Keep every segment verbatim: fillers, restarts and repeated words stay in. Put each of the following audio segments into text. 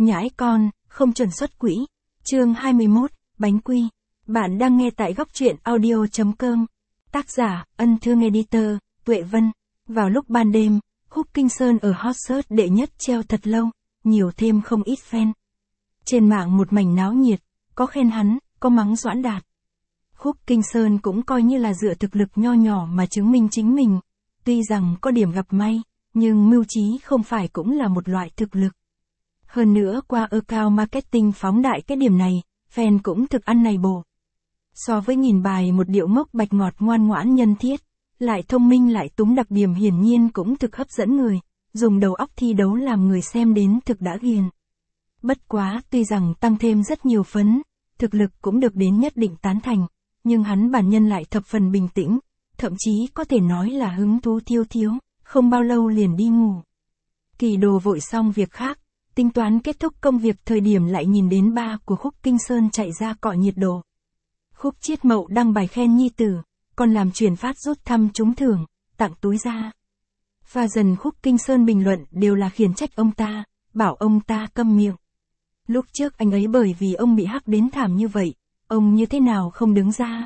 Nhãi con, không chuẩn xuất quỹ. Chương hai mươi mốt, bánh quy. Bạn đang nghe tại góc truyện audio chấm com. Tác giả, Ân Thương Editor, Tuệ Vân. Vào lúc ban đêm, Khúc Kinh Sơn ở hot search đệ nhất treo thật lâu, nhiều thêm không ít fan. Trên mạng một mảnh náo nhiệt, có khen hắn, có mắng Doãn Đạt. Khúc Kinh Sơn cũng coi như là dựa thực lực nho nhỏ mà chứng minh chính mình. Tuy rằng có điểm gặp may, nhưng mưu trí không phải cũng là một loại thực lực. Hơn nữa qua account marketing phóng đại cái điểm này, fan cũng thực ăn này bổ. So với nghìn bài một điệu mốc bạch ngọt ngoan ngoãn nhân thiết, lại thông minh lại túng đặc điểm hiển nhiên cũng thực hấp dẫn người, dùng đầu óc thi đấu làm người xem đến thực đã ghiền. Bất quá tuy rằng tăng thêm rất nhiều phấn, thực lực cũng được đến nhất định tán thành, nhưng hắn bản nhân lại thập phần bình tĩnh, thậm chí có thể nói là hứng thú thiêu thiếu, không bao lâu liền đi ngủ. Kỳ Đồ vội xong việc khác, tính toán kết thúc công việc thời điểm lại nhìn đến ba của Khúc Kinh Sơn chạy ra cọ nhiệt độ. Khúc Chiết Mậu đăng bài khen nhi tử, còn làm chuyển phát rút thăm trúng thưởng, tặng túi ra. Và dần Khúc Kinh Sơn bình luận đều là khiển trách ông ta, bảo ông ta câm miệng. Lúc trước anh ấy bởi vì ông bị hắc đến thảm như vậy, ông như thế nào không đứng ra.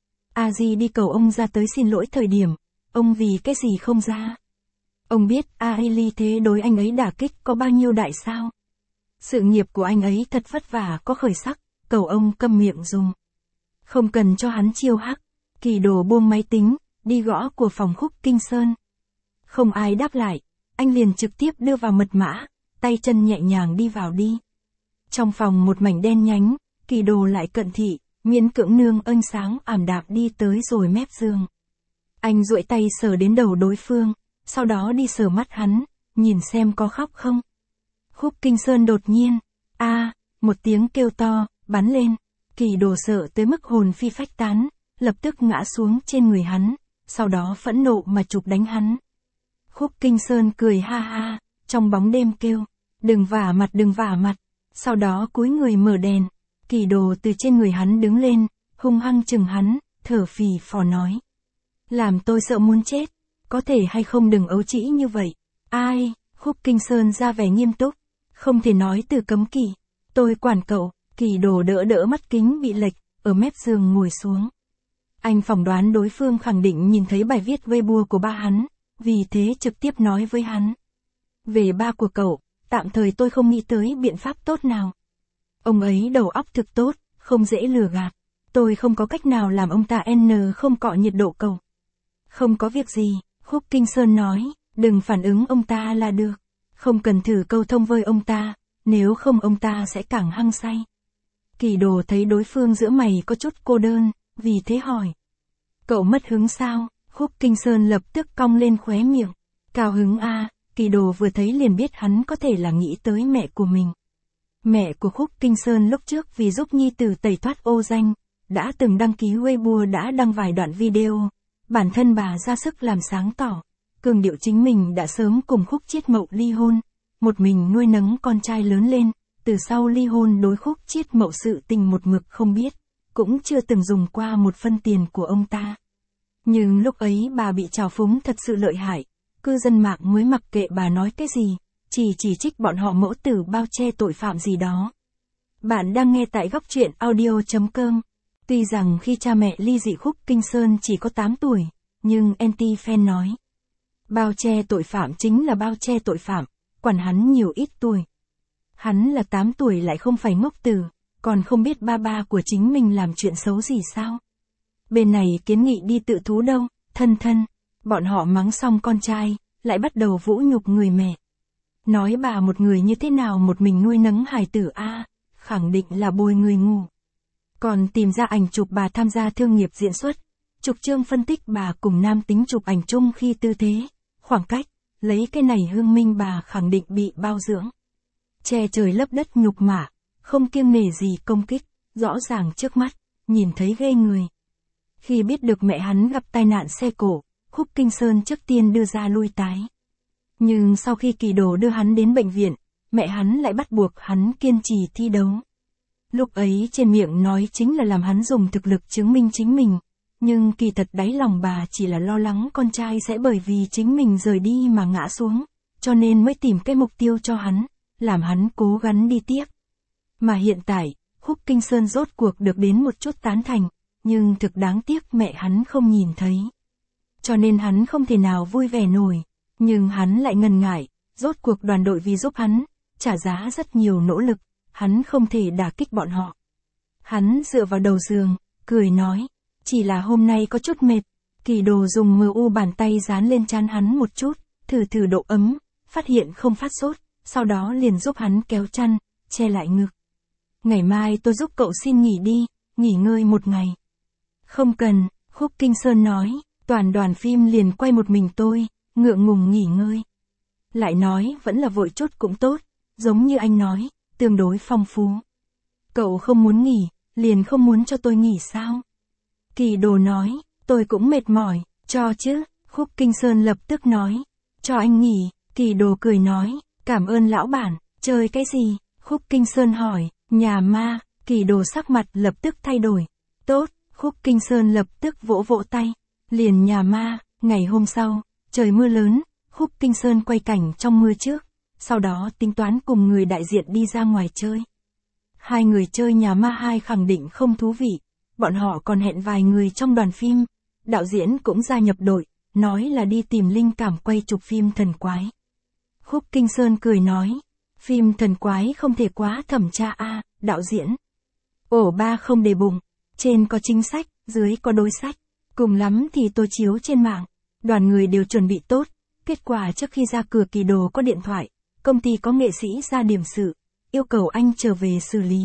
A Di đi cầu ông ra tới xin lỗi thời điểm, ông vì cái gì không ra. Ông biết A Ly thế đối anh ấy đả kích có bao nhiêu đại sao. Sự nghiệp của anh ấy thật vất vả có khởi sắc, cầu ông câm miệng dùng. Không cần cho hắn chiêu hắc. Kỳ Đồ buông máy tính, đi gõ của phòng Khúc Kinh Sơn. Không ai đáp lại, anh liền trực tiếp đưa vào mật mã, tay chân nhẹ nhàng đi vào đi. Trong phòng một mảnh đen nhánh, Kỳ Đồ lại cận thị, miễn cưỡng nương ênh sáng ảm đạm đi tới rồi mép giường. Anh duỗi tay sờ đến đầu đối phương, sau đó đi sờ mắt hắn, nhìn xem có khóc không. Khúc Kinh Sơn đột nhiên, a một tiếng kêu to, bắn lên. Kỳ Đồ sợ tới mức hồn phi phách tán, lập tức ngã xuống trên người hắn, sau đó phẫn nộ mà chụp đánh hắn. Khúc Kinh Sơn cười ha ha, trong bóng đêm kêu, đừng vả mặt đừng vả mặt, sau đó cúi người mở đèn. Kỳ Đồ từ trên người hắn đứng lên, hung hăng chừng hắn, thở phì phò nói. Làm tôi sợ muốn chết, có thể hay không đừng ấu trĩ như vậy. Ai, Khúc Kinh Sơn ra vẻ nghiêm túc, không thể nói từ cấm kỵ, tôi quản cậu. Kỳ Đồ đỡ đỡ mắt kính bị lệch, ở mép giường ngồi xuống. Anh phỏng đoán đối phương khẳng định nhìn thấy bài viết Weibo của ba hắn, vì thế trực tiếp nói với hắn. Về ba của cậu, tạm thời tôi không nghĩ tới biện pháp tốt nào. Ông ấy đầu óc thực tốt, không dễ lừa gạt. Tôi không có cách nào làm ông ta N không cọ nhiệt độ cầu. Không có việc gì, Khúc Kinh Sơn nói, đừng phản ứng ông ta là được. Không cần thử câu thông với ông ta, nếu không ông ta sẽ càng hăng say. Kỳ Đồ thấy đối phương giữa mày có chút cô đơn, vì thế hỏi. Cậu mất hứng sao? Khúc Kinh Sơn lập tức cong lên khóe miệng. Cao hứng a. Kỳ Đồ vừa thấy liền biết hắn có thể là nghĩ tới mẹ của mình. Mẹ của Khúc Kinh Sơn lúc trước vì giúp nhi tử tẩy thoát ô danh, đã từng đăng ký Weibo đã đăng vài đoạn video. Bản thân bà ra sức làm sáng tỏ, cường điệu chính mình đã sớm cùng Khúc Chiết Mậu ly hôn, một mình nuôi nấng con trai lớn lên. Từ sau ly hôn đối Khúc Chiết Mậu sự tình một mực không biết, cũng chưa từng dùng qua một phân tiền của ông ta. Nhưng lúc ấy bà bị trào phúng thật sự lợi hại, cư dân mạng mới mặc kệ bà nói cái gì, chỉ chỉ trích bọn họ mẫu tử bao che tội phạm gì đó. Bạn đang nghe tại góc truyện audio chấm com. Tuy rằng khi cha mẹ ly dị Khúc Kinh Sơn chỉ có tám tuổi, nhưng anti-fan nói. Bao che tội phạm chính là bao che tội phạm, quản hắn nhiều ít tuổi. Hắn là tám tuổi lại không phải ngốc tử, còn không biết ba ba của chính mình làm chuyện xấu gì sao. Bên này kiến nghị đi tự thú đâu, thân thân, bọn họ mắng xong con trai, lại bắt đầu vũ nhục người mẹ. Nói bà một người như thế nào một mình nuôi nấng hài tử a, khẳng định là bồi người ngu. Còn tìm ra ảnh chụp bà tham gia thương nghiệp diễn xuất, chụp chương phân tích bà cùng nam tính chụp ảnh chung khi tư thế, khoảng cách, lấy cái này hương minh bà khẳng định bị bao dưỡng. Che trời lấp đất nhục mạ, không kiêng nể gì công kích, rõ ràng trước mắt, nhìn thấy ghê người. Khi biết được mẹ hắn gặp tai nạn xe cộ, Khúc Kinh Sơn trước tiên đưa ra lui tái. Nhưng sau khi Kỳ Đồ đưa hắn đến bệnh viện, mẹ hắn lại bắt buộc hắn kiên trì thi đấu. Lúc ấy trên miệng nói chính là làm hắn dùng thực lực chứng minh chính mình, nhưng kỳ thật đáy lòng bà chỉ là lo lắng con trai sẽ bởi vì chính mình rời đi mà ngã xuống, cho nên mới tìm cái mục tiêu cho hắn, làm hắn cố gắng đi tiếp. Mà hiện tại, Khúc Kinh Sơn rốt cuộc được đến một chút tán thành, nhưng thực đáng tiếc mẹ hắn không nhìn thấy. Cho nên hắn không thể nào vui vẻ nổi, nhưng hắn lại ngần ngại, rốt cuộc đoàn đội vì giúp hắn, trả giá rất nhiều nỗ lực, hắn không thể đả kích bọn họ. Hắn dựa vào đầu giường, cười nói, chỉ là hôm nay có chút mệt. Kỳ Đồ dùng mờ u bàn tay dán lên trán hắn một chút, thử thử độ ấm, phát hiện không phát sốt, sau đó liền giúp hắn kéo chăn, che lại ngực. Ngày mai tôi giúp cậu xin nghỉ đi, nghỉ ngơi một ngày. Không cần, Khúc Kinh Sơn nói, toàn đoàn phim liền quay một mình tôi, ngượng ngùng nghỉ ngơi. Lại nói vẫn là vội chút cũng tốt, giống như anh nói, tương đối phong phú. Cậu không muốn nghỉ, liền không muốn cho tôi nghỉ sao? Kỳ Đồ nói, tôi cũng mệt mỏi, cho chứ, Khúc Kinh Sơn lập tức nói, cho anh nghỉ. Kỳ Đồ cười nói, cảm ơn lão bản, chơi cái gì? Khúc Kinh Sơn hỏi, nhà ma. Kỳ Đồ sắc mặt lập tức thay đổi. Tốt, Khúc Kinh Sơn lập tức vỗ vỗ tay, liền nhà ma. Ngày hôm sau, trời mưa lớn, Khúc Kinh Sơn quay cảnh trong mưa trước, sau đó tính toán cùng người đại diện đi ra ngoài chơi. Hai người chơi nhà ma hai khẳng định không thú vị, bọn họ còn hẹn vài người trong đoàn phim, đạo diễn cũng gia nhập đội, nói là đi tìm linh cảm quay chụp phim thần quái. Khúc Kinh Sơn cười nói, phim thần quái không thể quá thẩm tra a, đạo diễn. Ổ ba không để bụng, trên có chính sách, dưới có đối sách, cùng lắm thì tôi chiếu trên mạng. Đoàn người đều chuẩn bị tốt, kết quả trước khi ra cửa Kỳ Đồ có điện thoại, công ty có nghệ sĩ ra điểm sự, yêu cầu anh trở về xử lý.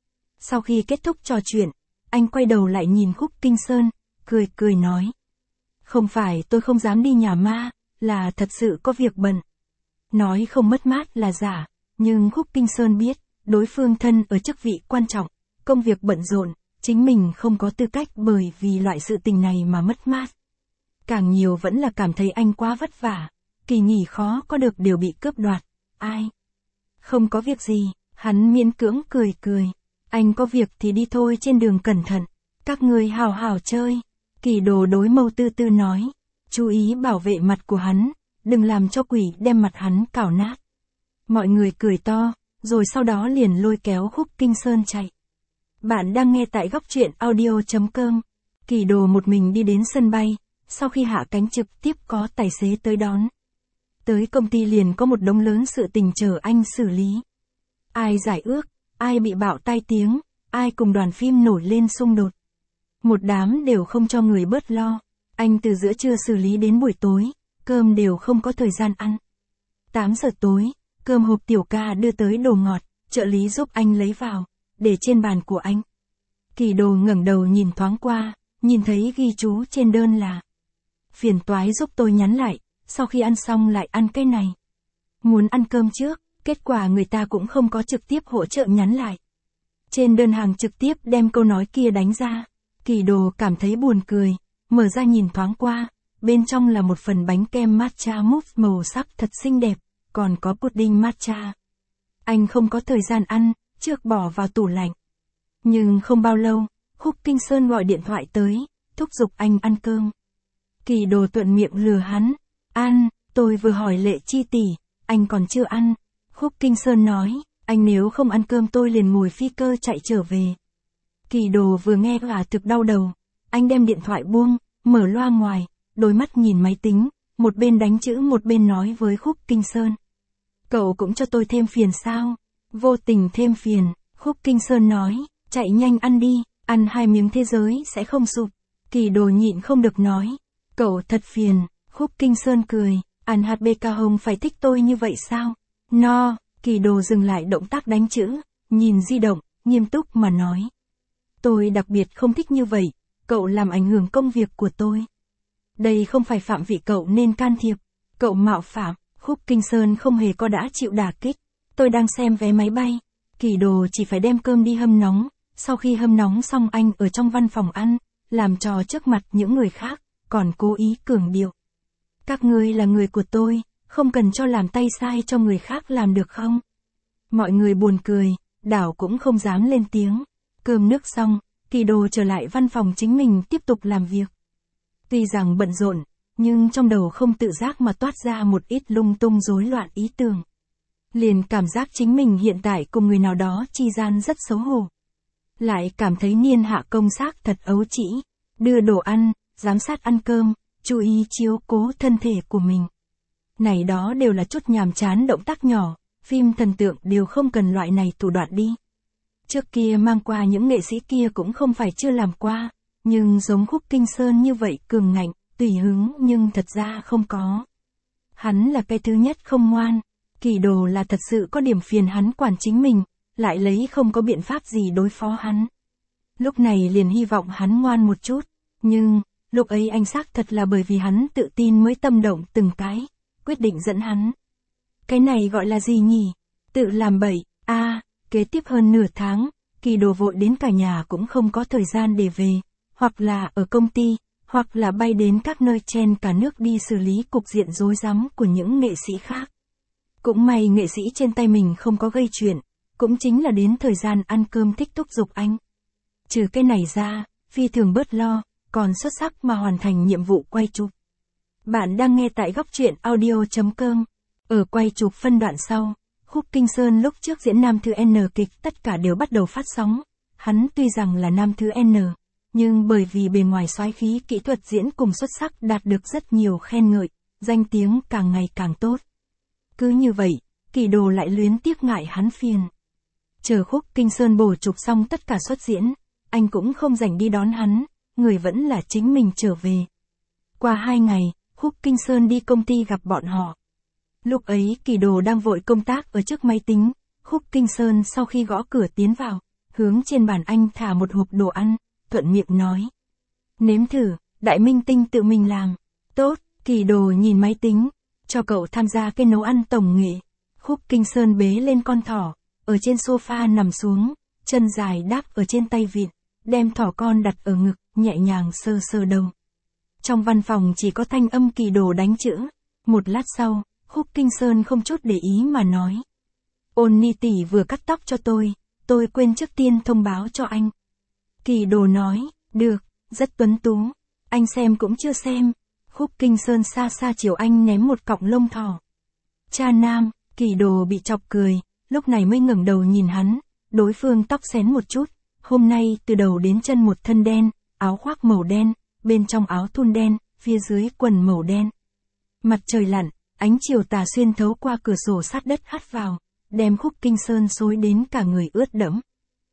Sau khi kết thúc trò chuyện, anh quay đầu lại nhìn Khúc Kinh Sơn, cười cười nói. Không phải tôi không dám đi nhà ma, là thật sự có việc bận. Nói không mất mát là giả, nhưng Khúc Kinh Sơn biết, đối phương thân ở chức vị quan trọng, công việc bận rộn, chính mình không có tư cách bởi vì loại sự tình này mà mất mát. Càng nhiều vẫn là cảm thấy anh quá vất vả, kỳ nghỉ khó có được đều bị cướp đoạt, ai? Không có việc gì, hắn miễn cưỡng cười cười, anh có việc thì đi thôi, trên đường cẩn thận, các người hào hào chơi. Kỳ Đồ đối Mâu Tư Tư nói, chú ý bảo vệ mặt của hắn, đừng làm cho quỷ đem mặt hắn cào nát. Mọi người cười to, rồi sau đó liền lôi kéo Khúc Kinh Sơn chạy. Bạn đang nghe tại góc truyện audio chấm com. Kỳ Đồ một mình đi đến sân bay, sau khi hạ cánh trực tiếp có tài xế tới đón. Tới công ty liền có một đống lớn sự tình chờ anh xử lý. Ai giải ước, ai bị bạo tai tiếng, ai cùng đoàn phim nổi lên xung đột. Một đám đều không cho người bớt lo, anh từ giữa trưa xử lý đến buổi tối, cơm đều không có thời gian ăn. tám giờ tối, cơm hộp tiểu ca đưa tới đồ ngọt, trợ lý giúp anh lấy vào, để trên bàn của anh. Kỳ Đồ ngẩng đầu nhìn thoáng qua, nhìn thấy ghi chú trên đơn là phiền toái giúp tôi nhắn lại, sau khi ăn xong lại ăn cái này. Muốn ăn cơm trước, kết quả người ta cũng không có trực tiếp hỗ trợ nhắn lại. Trên đơn hàng trực tiếp đem câu nói kia đánh ra. Kỳ Đồ cảm thấy buồn cười, mở ra nhìn thoáng qua, bên trong là một phần bánh kem matcha mousse màu sắc thật xinh đẹp, còn có pudding matcha. Anh không có thời gian ăn, trước bỏ vào tủ lạnh. Nhưng không bao lâu, Khúc Kinh Sơn gọi điện thoại tới, thúc giục anh ăn cơm. Kỳ Đồ thuận miệng lừa hắn, ăn, tôi vừa hỏi Lệ Chi tỷ, anh còn chưa ăn. Khúc Kinh Sơn nói, anh nếu không ăn cơm tôi liền ngồi phi cơ chạy trở về. Kỳ Đồ vừa nghe là thực đau đầu, anh đem điện thoại buông, mở loa ngoài, đôi mắt nhìn máy tính, một bên đánh chữ một bên nói với Khúc Kinh Sơn. Cậu cũng cho tôi thêm phiền sao? Vô tình thêm phiền, Khúc Kinh Sơn nói, chạy nhanh ăn đi, ăn hai miếng thế giới sẽ không sụp. Kỳ Đồ nhịn không được nói, cậu thật phiền. Khúc Kinh Sơn cười, ăn hạt bê ca hồng phải thích tôi như vậy sao? No, Kỳ Đồ dừng lại động tác đánh chữ, nhìn di động, nghiêm túc mà nói. Tôi đặc biệt không thích như vậy, cậu làm ảnh hưởng công việc của tôi. Đây không phải phạm vi cậu nên can thiệp, cậu mạo phạm. Khúc Kinh Sơn không hề có đã chịu đả kích. Tôi đang xem vé máy bay, Kỳ Đồ chỉ phải đem cơm đi hâm nóng, sau khi hâm nóng xong anh ở trong văn phòng ăn, làm trò trước mặt những người khác, còn cố ý cường điệu. Các ngươi là người của tôi, không cần cho làm tay sai cho người khác làm được không? Mọi người buồn cười, đảo cũng không dám lên tiếng. Cơm nước xong, Kỳ Đồ trở lại văn phòng chính mình tiếp tục làm việc. Tuy rằng bận rộn, nhưng trong đầu không tự giác mà toát ra một ít lung tung rối loạn ý tưởng. Liền cảm giác chính mình hiện tại cùng người nào đó chi gian rất xấu hổ. Lại cảm thấy niên hạ công xác thật ấu trĩ, đưa đồ ăn, giám sát ăn cơm, chú ý chiếu cố thân thể của mình. Này đó đều là chút nhàm chán động tác nhỏ, phim thần tượng đều không cần loại này thủ đoạn đi. Trước kia mang qua những nghệ sĩ kia cũng không phải chưa làm qua, nhưng giống Khúc Kinh Sơn như vậy cường ngạnh, tùy hứng nhưng thật ra không có. Hắn là cái thứ nhất không ngoan, Kỳ Đồ là thật sự có điểm phiền hắn quản chính mình, lại lấy không có biện pháp gì đối phó hắn. Lúc này liền hy vọng hắn ngoan một chút, nhưng, lúc ấy anh xác thật là bởi vì hắn tự tin mới tâm động từng cái, quyết định dẫn hắn. Cái này gọi là gì nhỉ? Tự làm bậy, a à, kế tiếp hơn nửa tháng, Kỳ Đồ vội đến cả nhà cũng không có thời gian để về, hoặc là ở công ty, hoặc là bay đến các nơi trên cả nước đi xử lý cục diện rối rắm của những nghệ sĩ khác. Cũng may nghệ sĩ trên tay mình không có gây chuyện, cũng chính là đến thời gian ăn cơm thích thúc giục anh. Trừ cái này ra, phi thường bớt lo, còn xuất sắc mà hoàn thành nhiệm vụ quay chụp. Bạn đang nghe tại góc truyện audio chấm com. Ở quay chụp phân đoạn sau, Khúc Kinh Sơn lúc trước diễn nam thứ N kịch tất cả đều bắt đầu phát sóng. Hắn tuy rằng là nam thứ N, nhưng bởi vì bề ngoài soái khí kỹ thuật diễn cùng xuất sắc đạt được rất nhiều khen ngợi, danh tiếng càng ngày càng tốt. Cứ như vậy, Kỳ Đồ lại luyến tiếc ngại hắn phiền. Chờ Khúc Kinh Sơn bổ chụp xong tất cả xuất diễn, anh cũng không rảnh đi đón hắn, người vẫn là chính mình trở về. Qua hai ngày, Khúc Kinh Sơn đi công ty gặp bọn họ. Lúc ấy Kỳ Đồ đang vội công tác ở trước máy tính, Khúc Kinh Sơn sau khi gõ cửa tiến vào, hướng trên bàn anh thả một hộp đồ ăn, thuận miệng nói. Nếm thử, đại minh tinh tự mình làm. Tốt, Kỳ Đồ nhìn máy tính, cho cậu tham gia cái nấu ăn tổng nghệ. Khúc Kinh Sơn bế lên con thỏ, ở trên sofa nằm xuống, chân dài đáp ở trên tay vịn, đem thỏ con đặt ở ngực, nhẹ nhàng sờ sờ đầu. Trong văn phòng chỉ có thanh âm Kỳ Đồ đánh chữ. Một lát sau, Khúc Kinh Sơn không chút để ý mà nói. Ôn Ni tỷ vừa cắt tóc cho tôi, tôi quên trước tiên thông báo cho anh. Kỳ Đồ nói, được, rất tuấn tú, anh xem cũng chưa xem. Khúc Kinh Sơn xa xa chiều anh ném một cọng lông thỏ. Cha nam, Kỳ Đồ bị chọc cười, lúc này mới ngẩng đầu nhìn hắn, đối phương tóc xén một chút, hôm nay từ đầu đến chân một thân đen, áo khoác màu đen, bên trong áo thun đen, phía dưới quần màu đen. Mặt trời lặn, ánh chiều tà xuyên thấu qua cửa sổ sát đất hắt vào, đem Khúc Kinh Sơn xối đến cả người ướt đẫm.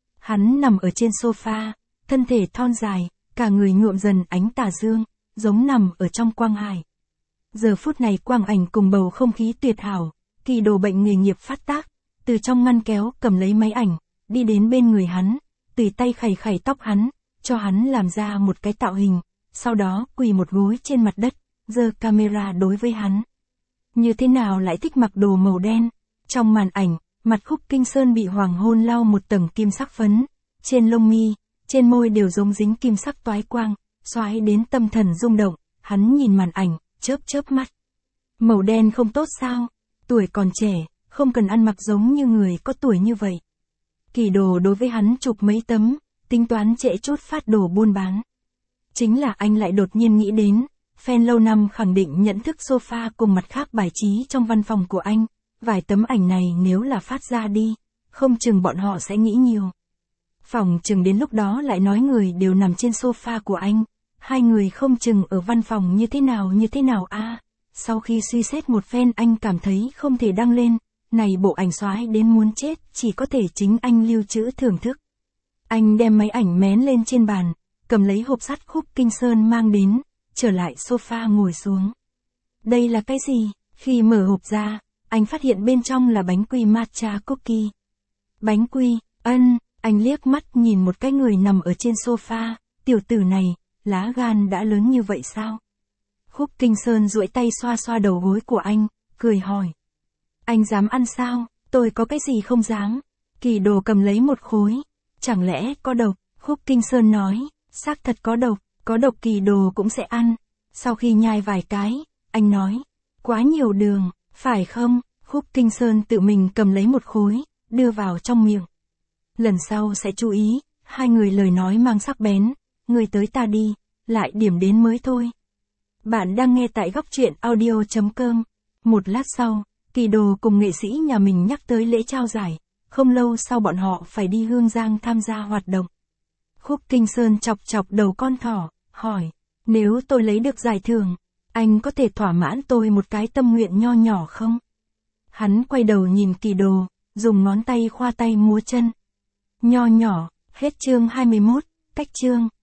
Hắn nằm ở trên sofa, thân thể thon dài, cả người nhuộm dần ánh tà dương, giống nằm ở trong quang hải. Giờ phút này quang ảnh cùng bầu không khí tuyệt hảo, Kỳ Đồ bệnh nghề nghiệp phát tác, từ trong ngăn kéo cầm lấy máy ảnh, đi đến bên người hắn, tùy tay khẩy khẩy tóc hắn, cho hắn làm ra một cái tạo hình, sau đó quỳ một gối trên mặt đất, giơ camera đối với hắn. Như thế nào lại thích mặc đồ màu đen? Trong màn ảnh, mặt Khúc Kinh Sơn bị hoàng hôn lau một tầng kim sắc phấn, trên lông mi, trên môi đều giống dính kim sắc toái quang, xoáy đến tâm thần rung động, hắn nhìn màn ảnh, chớp chớp mắt. Màu đen không tốt sao? Tuổi còn trẻ, không cần ăn mặc giống như người có tuổi như vậy. Kỳ Đồ đối với hắn chụp mấy tấm, tính toán trễ chút phát đồ buôn bán. Chính là anh lại đột nhiên nghĩ đến, fan lâu năm khẳng định nhận thức sofa cùng mặt khác bài trí trong văn phòng của anh, vài tấm ảnh này nếu là phát ra đi, không chừng bọn họ sẽ nghĩ nhiều. Phòng chừng đến lúc đó lại nói người đều nằm trên sofa của anh, hai người không chừng ở văn phòng như thế nào như thế nào a. À, sau khi suy xét một phen anh cảm thấy không thể đăng lên, này bộ ảnh xoái đến muốn chết, chỉ có thể chính anh lưu trữ thưởng thức. Anh đem máy ảnh mén lên trên bàn, cầm lấy hộp sắt Khúc Kinh Sơn mang đến, trở lại sofa ngồi xuống. Đây là cái gì? Khi mở hộp ra, anh phát hiện bên trong là bánh quy matcha cookie. Bánh quy, ân, anh liếc mắt nhìn một cái người nằm ở trên sofa, tiểu tử này, lá gan đã lớn như vậy sao? Khúc Kinh Sơn duỗi tay xoa xoa đầu gối của anh, cười hỏi. Anh dám ăn sao? Tôi có cái gì không dám? Kỳ Đồ cầm lấy một khối. Chẳng lẽ có độc? Khúc Kinh Sơn nói, xác thật có độc, có độc Kỳ Đồ cũng sẽ ăn. Sau khi nhai vài cái, anh nói, quá nhiều đường, phải không? Khúc Kinh Sơn tự mình cầm lấy một khối, đưa vào trong miệng. Lần sau sẽ chú ý, hai người lời nói mang sắc bén, người tới ta đi, lại điểm đến mới thôi. Bạn đang nghe tại góc truyện audio chấm com. Một lát sau, Kỳ Đồ cùng nghệ sĩ nhà mình nhắc tới lễ trao giải, không lâu sau bọn họ phải đi Hương Giang tham gia hoạt động. Khúc Kinh Sơn chọc chọc đầu con thỏ, hỏi, nếu tôi lấy được giải thưởng, anh có thể thỏa mãn tôi một cái tâm nguyện nho nhỏ không? Hắn quay đầu nhìn Kỳ Đồ, dùng ngón tay khoa tay múa chân. Nho nhỏ, hết chương hai mươi mốt, cách chương.